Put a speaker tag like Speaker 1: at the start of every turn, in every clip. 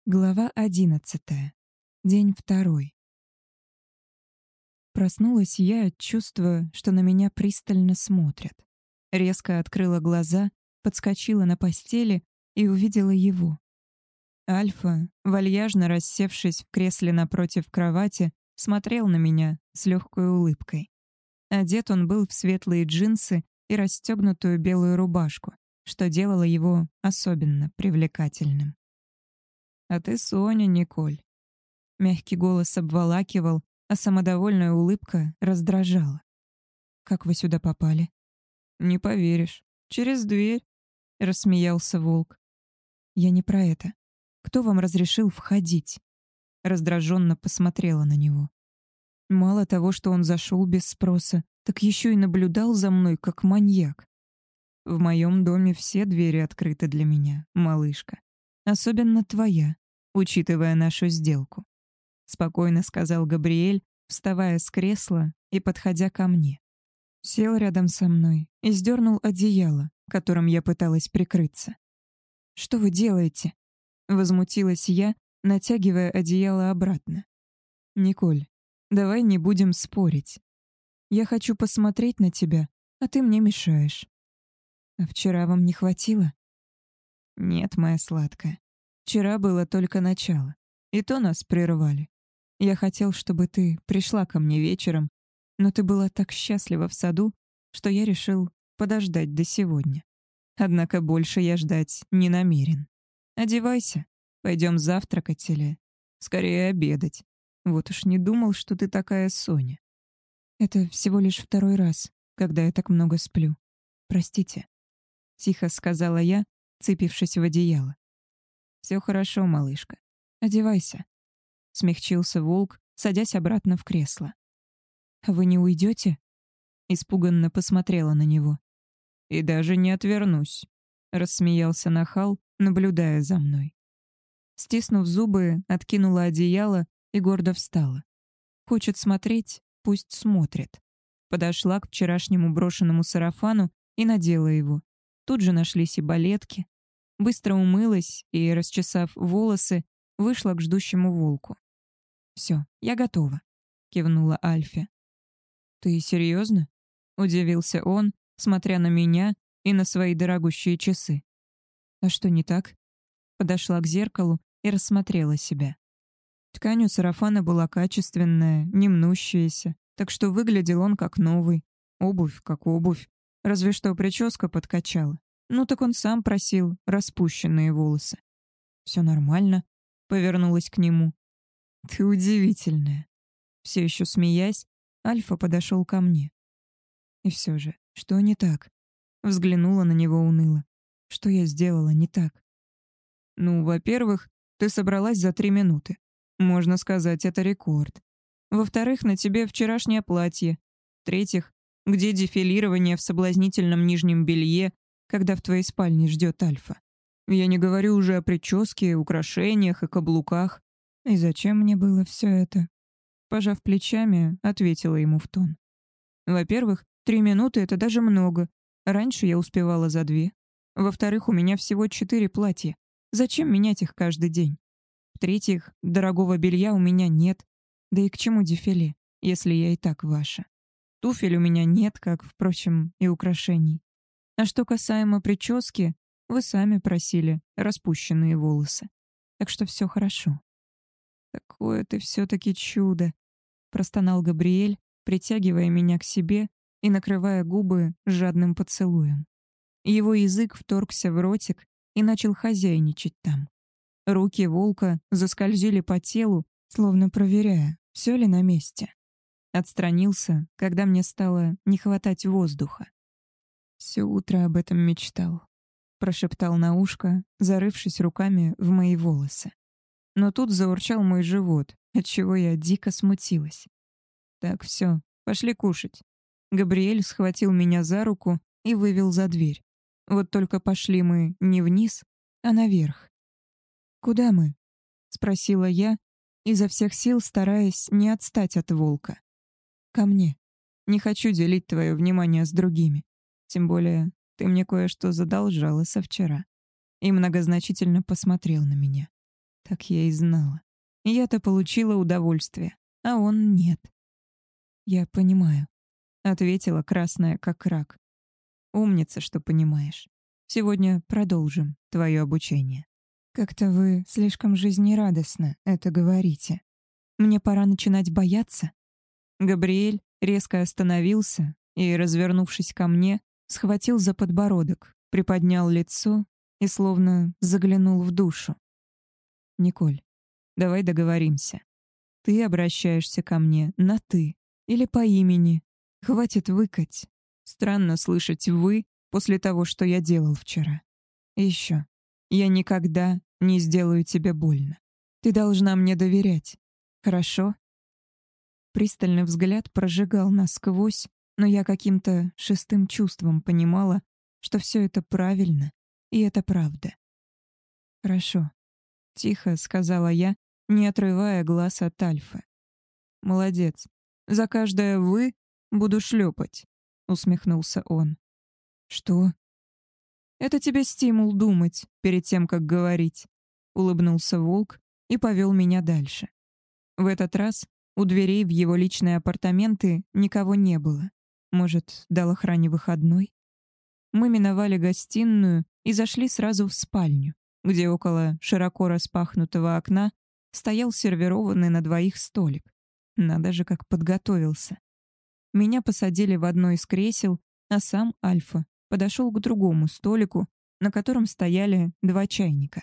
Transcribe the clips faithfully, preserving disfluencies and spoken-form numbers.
Speaker 1: Глава одиннадцатая. День второй. Проснулась я, чувствуя, что на меня пристально смотрят. Резко открыла глаза, подскочила на постели и увидела его. Альфа, вальяжно рассевшись в кресле напротив кровати, смотрел на меня с легкой улыбкой. Одет он был в светлые джинсы и расстегнутую белую рубашку, что делало его особенно привлекательным. «А ты Соня, Николь». Мягкий голос обволакивал, а самодовольная улыбка раздражала. «Как вы сюда попали?» «Не поверишь. Через дверь», — рассмеялся волк. «Я не про это. Кто вам разрешил входить?» Раздраженно посмотрела на него. Мало того, что он зашел без спроса, так еще и наблюдал за мной, как маньяк. «В моем доме все двери открыты для меня, малышка. Особенно твоя, учитывая нашу сделку», — спокойно сказал Габриэль, вставая с кресла и подходя ко мне. Сел рядом со мной и сдернул одеяло, которым я пыталась прикрыться. «Что вы делаете?» — возмутилась я, натягивая одеяло обратно. «Николь, давай не будем спорить. Я хочу посмотреть на тебя, а ты мне мешаешь. А вчера вам не хватило?» «Нет, моя сладкая. Вчера было только начало, и то нас прервали. Я хотел, чтобы ты пришла ко мне вечером, но ты была так счастлива в саду, что я решил подождать до сегодня. Однако больше я ждать не намерен. Одевайся, пойдем завтракать или скорее обедать. Вот уж не думал, что ты такая Соня». «Это всего лишь второй раз, когда я так много сплю. Простите», — тихо сказала я, цепившись в одеяло. «Все хорошо, малышка. Одевайся», — смягчился волк, садясь обратно в кресло. «Вы не уйдете?» — испуганно посмотрела на него. «И даже не отвернусь», — рассмеялся нахал, наблюдая за мной. Стиснув зубы, откинула одеяло и гордо встала. Хочет смотреть, пусть смотрит. Подошла к вчерашнему брошенному сарафану и надела его. Тут же нашлись и балетки. Быстро умылась и, расчесав волосы, вышла к ждущему волку. «Все, я готова», — кивнула Альфе. «Ты серьезно?» — удивился он, смотря на меня и на свои дорогущие часы. «А что не так?» Подошла к зеркалу и рассмотрела себя. Ткань у сарафана была качественная, не мнущаяся, так что выглядел он как новый. Обувь как обувь, разве что прическа подкачала. Ну так он сам просил распущенные волосы. «Все нормально», — повернулась к нему. «Ты удивительная». Все еще смеясь, Альфа подошел ко мне. «И все же, что не так?» Взглянула на него уныло. «Что я сделала не так?» «Ну, во-первых, ты собралась за три минуты. Можно сказать, это рекорд. Во-вторых, на тебе вчерашнее платье. В-третьих, где дефилирование в соблазнительном нижнем белье, когда в твоей спальне ждет Альфа? Я не говорю уже о прическе, украшениях и каблуках. И зачем мне было все это?» Пожав плечами, ответила ему в тон. «Во-первых, три минуты — это даже много. Раньше я успевала за две. Во-вторых, у меня всего четыре платья. Зачем менять их каждый день? В-третьих, дорогого белья у меня нет. Да и к чему дефиле, если я и так ваша? Туфель у меня нет, как, впрочем, и украшений. А что касаемо прически, вы сами просили распущенные волосы. Так что все хорошо». «Такое ты все-таки чудо», — простонал Габриэль, притягивая меня к себе и накрывая губы жадным поцелуем. Его язык вторгся в ротик и начал хозяйничать там. Руки волка заскользили по телу, словно проверяя, все ли на месте. Отстранился, когда мне стало не хватать воздуха. «Все утро об этом мечтал», — прошептал на ушко, зарывшись руками в мои волосы. Но тут заурчал мой живот, отчего я дико смутилась. «Так, все, пошли кушать». Габриэль схватил меня за руку и вывел за дверь. Вот только пошли мы не вниз, а наверх. «Куда мы?» — спросила я, изо всех сил стараясь не отстать от волка. «Ко мне. Не хочу делить твое внимание с другими. Тем более ты мне кое-что задолжала со вчера». И многозначительно посмотрел на меня. Так я и знала. Я-то получила удовольствие, а он нет. «Я понимаю», — ответила красная как рак. «Умница, что понимаешь. Сегодня продолжим твое обучение. Как-то вы слишком жизнерадостно это говорите. Мне пора начинать бояться». Габриэль резко остановился и, развернувшись ко мне, схватил за подбородок, приподнял лицо и словно заглянул в душу. «Николь, давай договоримся. Ты обращаешься ко мне на «ты» или по имени. Хватит выкать. Странно слышать «вы» после того, что я делал вчера. И еще. Я никогда не сделаю тебе больно. Ты должна мне доверять. Хорошо?» Пристальный взгляд прожигал насквозь, но я каким-то шестым чувством понимала, что все это правильно, и это правда. «Хорошо», — тихо сказала я, не отрывая глаз от Альфы. «Молодец. За каждое «вы» буду шлепать», — усмехнулся он. «Что?» «Это тебе стимул думать перед тем, как говорить», — улыбнулся волк и повел меня дальше. В этот раз у дверей в его личные апартаменты никого не было. Может, дал охране выходной? Мы миновали гостиную и зашли сразу в спальню, где около широко распахнутого окна стоял сервированный на двоих столик. Надо же, как подготовился. Меня посадили в одно из кресел, а сам Альфа подошел к другому столику, на котором стояли два чайника.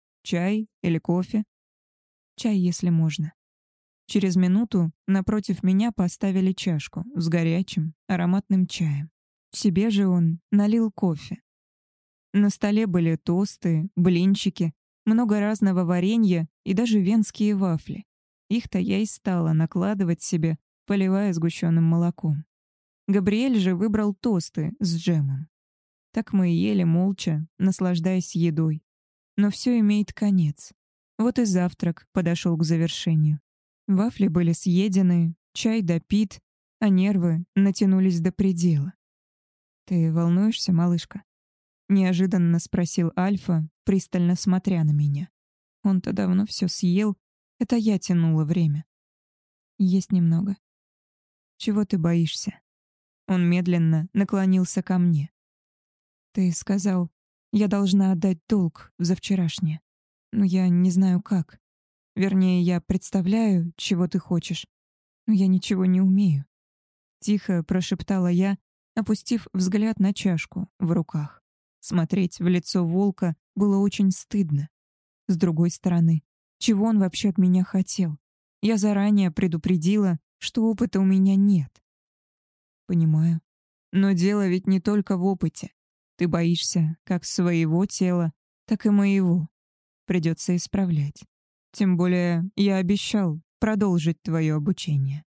Speaker 1: Чай или кофе? Чай, если можно. Через минуту напротив меня поставили чашку с горячим, ароматным чаем. Себе же он налил кофе. На столе были тосты, блинчики, много разного варенья и даже венские вафли. Их-то я и стала накладывать себе, поливая сгущенным молоком. Габриэль же выбрал тосты с джемом. Так мы и ели молча, наслаждаясь едой. Но все имеет конец. Вот и завтрак подошел к завершению. Вафли были съедены, чай допит, а нервы натянулись до предела. «Ты волнуешься, малышка?» — неожиданно спросил Альфа, пристально смотря на меня. Он-то давно все съел, это я тянула время. «Есть немного». «Чего ты боишься?» Он медленно наклонился ко мне. «Ты сказал, я должна отдать долг за вчерашнее. Но я не знаю как. Вернее, я представляю, чего ты хочешь, но я ничего не умею». Тихо прошептала я, опустив взгляд на чашку в руках. Смотреть в лицо волка было очень стыдно. С другой стороны, чего он вообще от меня хотел? Я заранее предупредила, что опыта у меня нет. Понимаю. Но дело ведь не только в опыте. Ты боишься как своего тела, так и моего. Придется исправлять. Тем более я обещал продолжить твое обучение.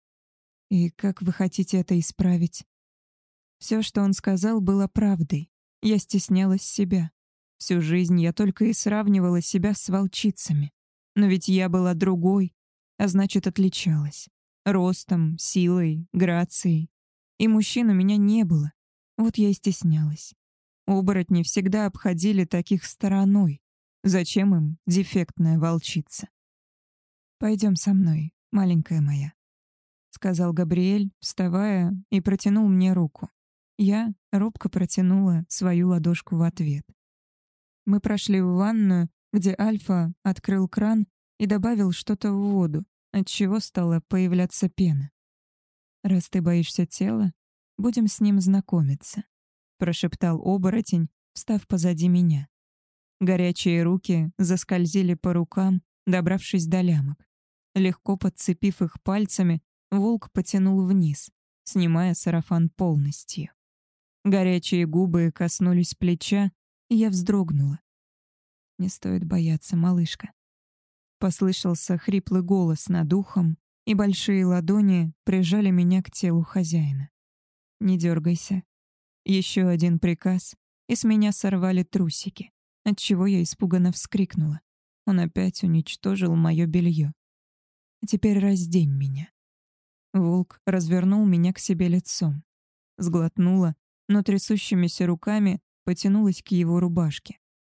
Speaker 1: И как вы хотите это исправить? Все, что он сказал, было правдой. Я стеснялась себя. Всю жизнь я только и сравнивала себя с волчицами. Но ведь я была другой, а значит, отличалась. Ростом, силой, грацией. И мужчин у меня не было. Вот я и стеснялась. Оборотни всегда обходили таких стороной. Зачем им дефектная волчица? «Пойдем со мной, маленькая моя», — сказал Габриэль, вставая, и протянул мне руку. Я робко протянула свою ладошку в ответ. Мы прошли в ванную, где Альфа открыл кран и добавил что-то в воду, отчего стала появляться пена. «Раз ты боишься тела, будем с ним знакомиться», — прошептал оборотень, встав позади меня. Горячие руки заскользили по рукам, добравшись до лямок. Легко подцепив их пальцами, волк потянул вниз, снимая сарафан полностью. Горячие губы коснулись плеча, и я вздрогнула. «Не стоит бояться, малышка». Послышался хриплый голос над ухом, и большие ладони прижали меня к телу хозяина. «Не дергайся». Еще один приказ, и с меня сорвали трусики, отчего я испуганно вскрикнула. Он опять уничтожил мое белье. «А теперь раздень меня». Волк развернул меня к себе лицом. Сглотнула, но трясущимися руками потянулась к его рубашке.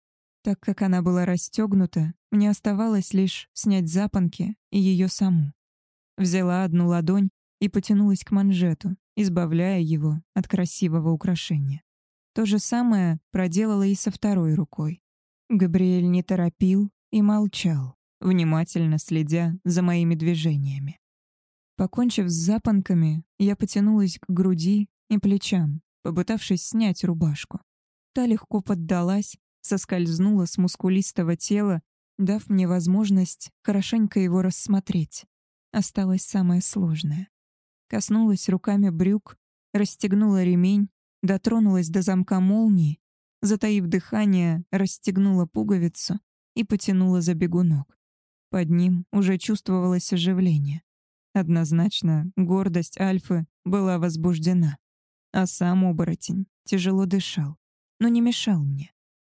Speaker 1: Так как она была расстегнута, мне оставалось лишь снять запонки и ее саму. Взяла одну ладонь и потянулась к манжету, избавляя его от красивого украшения. То же самое проделала и со второй рукой. Габриэль не торопил и молчал, внимательно следя за моими движениями. Покончив с запонками, я потянулась к груди и плечам, попытавшись снять рубашку. Та легко поддалась, соскользнула с мускулистого тела, дав мне возможность хорошенько его рассмотреть. Осталось самое сложное. Коснулась руками брюк, расстегнула ремень, дотронулась до замка молнии, затаив дыхание, расстегнула пуговицу и потянула за бегунок. Под ним уже чувствовалось оживление. Однозначно, гордость Альфы была возбуждена, а сам оборотень тяжело дышал, но не мешал мне.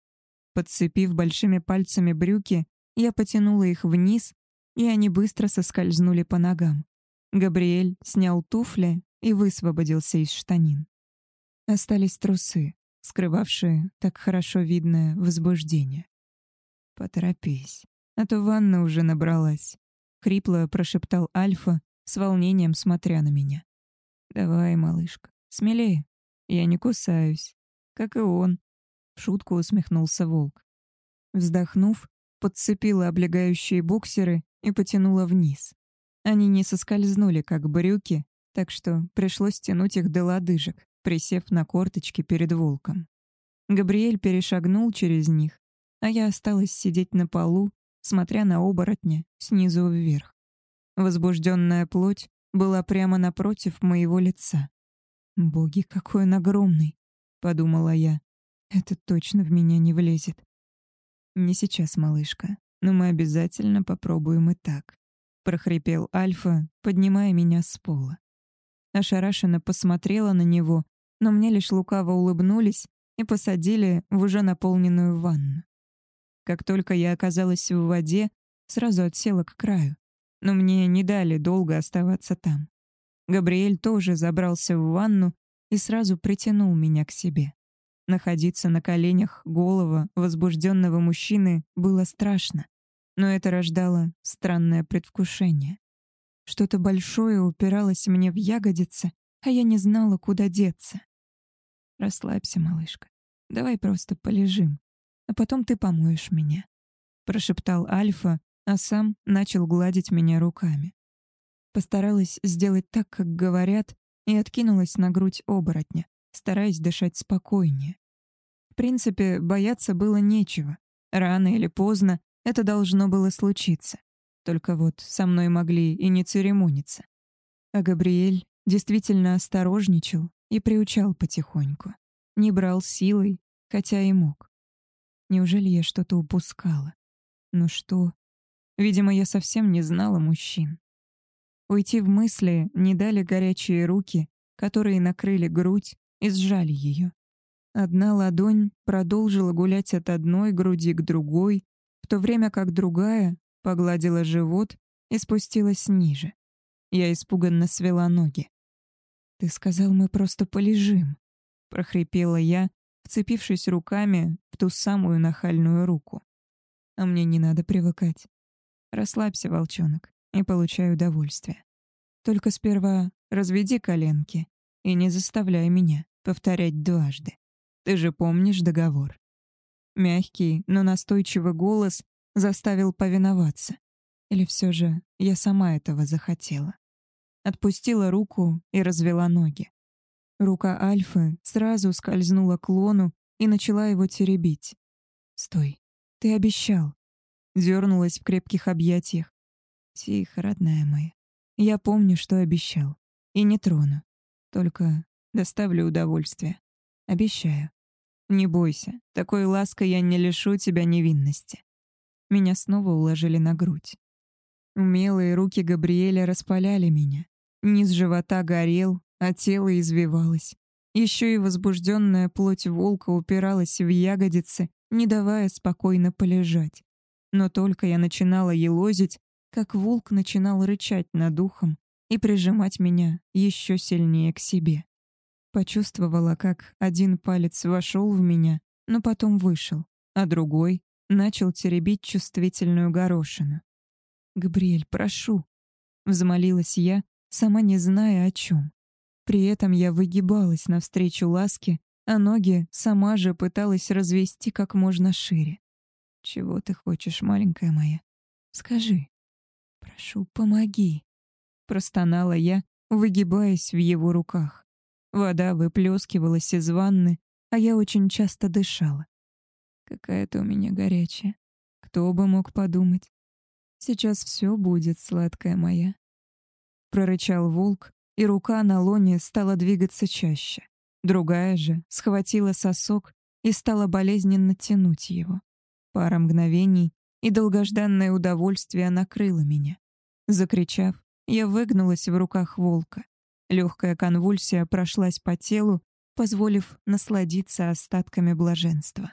Speaker 1: Подцепив большими пальцами брюки, я потянула их вниз, и они быстро соскользнули по ногам. Габриэль снял туфли и высвободился из штанин. Остались трусы, скрывавшие так хорошо видное возбуждение. «Поторопись, а то ванна уже набралась», — хрипло прошептал Альфа, с волнением смотря на меня. «Давай, малышка, смелее, я не кусаюсь, как и он», — в шутку усмехнулся волк. Вздохнув, подцепила облегающие боксеры и потянула вниз. Они не соскользнули, как брюки, так что пришлось тянуть их до лодыжек, присев на корточки перед волком. Габриэль перешагнул через них, а я осталась сидеть на полу, смотря на оборотня снизу вверх. Возбужденная плоть была прямо напротив моего лица. «Боги, какой он огромный!» — подумала я. «Это точно в меня не влезет». «Не сейчас, малышка, но мы обязательно попробуем и так», — прохрипел Альфа, поднимая меня с пола. Ошарашенно посмотрела на него, но мне лишь лукаво улыбнулись и посадили в уже наполненную ванну. Как только я оказалась в воде, сразу отсела к краю, но мне не дали долго оставаться там. Габриэль тоже забрался в ванну и сразу притянул меня к себе. Находиться на коленях голого, возбужденного мужчины было страшно, но это рождало странное предвкушение. Что-то большое упиралось мне в ягодицы, а я не знала, куда деться. «Расслабься, малышка. Давай просто полежим, а потом ты помоешь меня», — прошептал Альфа, а сам начал гладить меня руками. Постаралась сделать так, как говорят, и откинулась на грудь оборотня, стараясь дышать спокойнее. В принципе, бояться было нечего. Рано или поздно это должно было случиться. Только вот со мной могли и не церемониться. А Габриэль действительно осторожничал и приучал потихоньку. Не брал силой, хотя и мог. Неужели я что-то упускала? Ну что? Видимо, я совсем не знала мужчин. Уйти в мысли не дали горячие руки, которые накрыли грудь и сжали ее. Одна ладонь продолжила гулять от одной груди к другой, в то время как другая погладила живот и спустилась ниже. Я испуганно свела ноги. «Ты сказал, мы просто полежим», — прохрипела я, вцепившись руками в ту самую нахальную руку. «А мне не надо привыкать. Расслабься, волчонок, и получай удовольствие. Только сперва разведи коленки и не заставляй меня повторять дважды. Ты же помнишь договор?» Мягкий, но настойчивый голос заставил повиноваться. Или все же я сама этого захотела. Отпустила руку и развела ноги. Рука Альфы сразу скользнула к лону и начала его теребить. «Стой, ты обещал». Дёрнулась в крепких объятиях. «Тихо, родная моя. Я помню, что обещал. И не трону. Только доставлю удовольствие. Обещаю. Не бойся, такой лаской я не лишу тебя невинности». Меня снова уложили на грудь. Умелые руки Габриэля распаляли меня. Низ живота горел, а тело извивалось. Еще и возбужденная плоть волка упиралась в ягодицы, не давая спокойно полежать. Но только я начинала елозить, как волк начинал рычать над ухом и прижимать меня еще сильнее к себе. Почувствовала, как один палец вошел в меня, но потом вышел, а другой начал теребить чувствительную горошину. «Габриэль, прошу!» — взмолилась я, сама не зная о чем. При этом я выгибалась навстречу ласке, а ноги сама же пыталась развести как можно шире. «Чего ты хочешь, маленькая моя? Скажи. Прошу, помоги!» — простонала я, выгибаясь в его руках. Вода выплескивалась из ванны, а я очень часто дышала. Какая ты у меня горячая. Кто бы мог подумать. Сейчас все будет, сладкая моя. Прорычал волк, и рука на лоне стала двигаться чаще. Другая же схватила сосок и стала болезненно тянуть его. Пара мгновений, и долгожданное удовольствие накрыло меня. Закричав, я выгнулась в руках волка. Легкая конвульсия прошлась по телу, позволив насладиться остатками блаженства.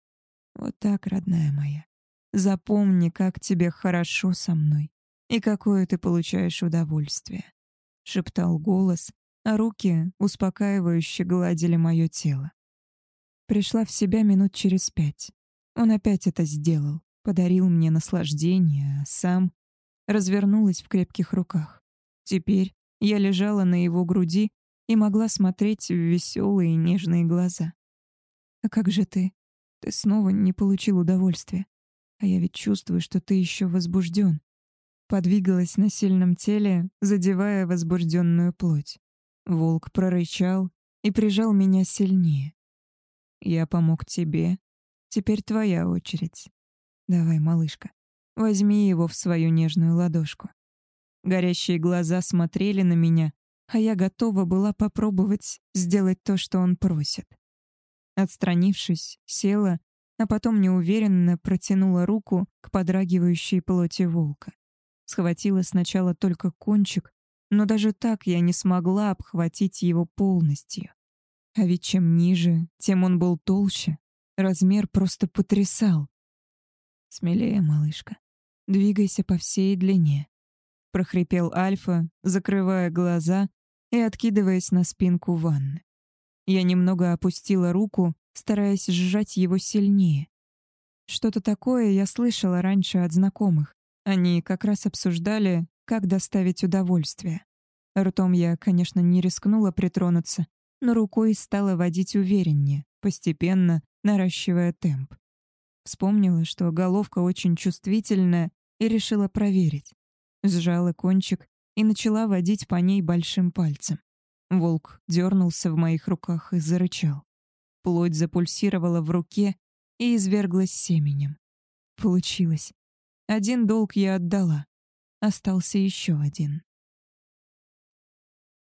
Speaker 1: Вот так, родная моя. Запомни, как тебе хорошо со мной и какое ты получаешь удовольствие, — шептал голос, а руки успокаивающе гладили мое тело. Пришла в себя минут через пять. Он опять это сделал, подарил мне наслаждение, а сам развернулась в крепких руках. Теперь я лежала на его груди и могла смотреть в веселые и нежные глаза. «А как же ты? Ты снова не получил удовольствия. А я ведь чувствую, что ты еще возбужден». Подвигалась на сильном теле, задевая возбужденную плоть. Волк прорычал и прижал меня сильнее. «Я помог тебе. Теперь твоя очередь. Давай, малышка, возьми его в свою нежную ладошку». Горящие глаза смотрели на меня, а я готова была попробовать сделать то, что он просит. Отстранившись, села, а потом неуверенно протянула руку к подрагивающей плоти волка. Схватила сначала только кончик, но даже так я не смогла обхватить его полностью. А ведь чем ниже, тем он был толще. Размер просто потрясал. «Смелее, малышка. Двигайся по всей длине», — прохрипел Альфа, закрывая глаза и откидываясь на спинку ванны. Я немного опустила руку, стараясь сжать его сильнее. Что-то такое я слышала раньше от знакомых. Они как раз обсуждали, как доставить удовольствие. Ртом я, конечно, не рискнула притронуться, но рукой стала водить увереннее, постепенно наращивая темп. Вспомнила, что головка очень чувствительная, и решила проверить. Сжала кончик и начала водить по ней большим пальцем. Волк дернулся в моих руках и зарычал. Плоть запульсировала в руке и изверглась семенем. Получилось. Один долг я отдала. Остался еще один.